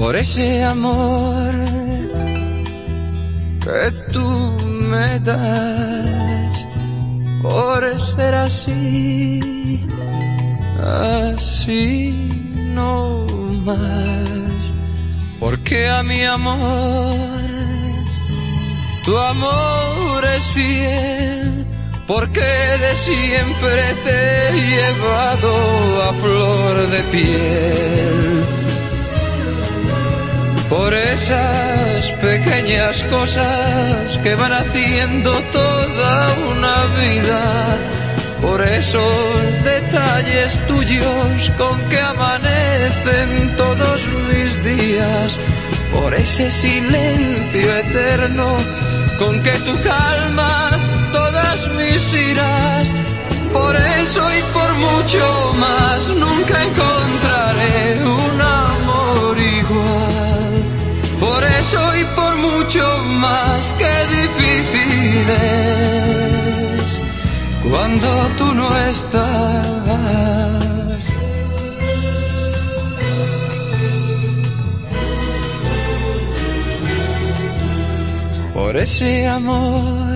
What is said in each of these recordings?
por ese amor que tú me das, por ser así, así no más, porque a mi amor, tu amor es fiel, porque de siempre te he llevado a flor de piel. Por esas pequeñas cosas que van haciendo toda una vida, por esos detalles tuyos con que amanecen todos mis días, por ese silencio eterno con que tú calmas todas mis iras, por eso y por mucho más nunca encontraré un amor igual. Por eso y por mucho más, qué difícil es cuando tú no estás. Por ese amor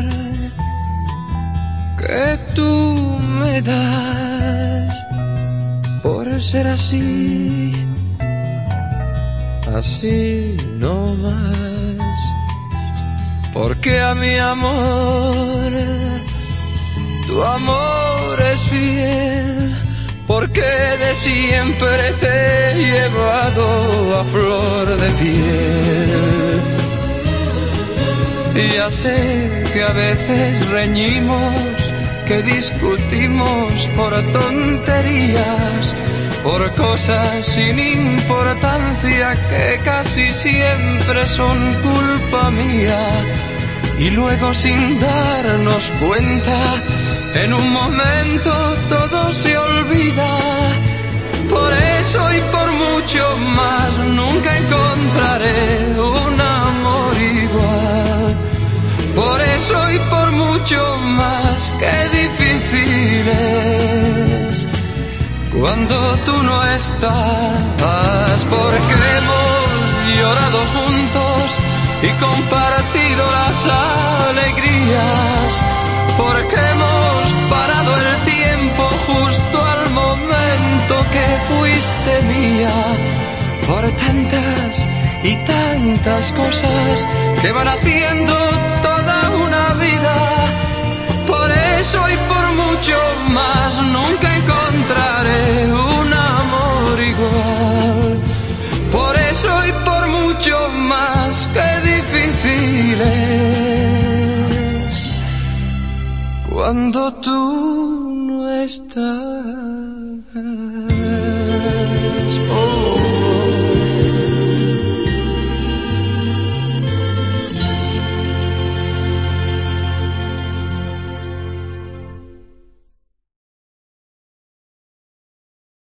que tú me das, por ser así, así no más, porque a mi amor, tu amor es fiel, porque de siempre te he llevado a flor de piel. Y ya sé que a veces reñimos, que discutimos por tonterías, por cosas sin importancia que casi siempre son culpa mía, y luego sin darnos cuenta, en un momento todo se olvida. Por eso y por mucho más nunca encontraré un amor igual. Por eso y por mucho más, qué difícil es cuando tú no estás, porque hemos llorado juntos y compartido las alegrías, porque hemos parado el tiempo justo al momento que fuiste mía, por tantas y tantas cosas que van haciendo toda una vida. Por eso y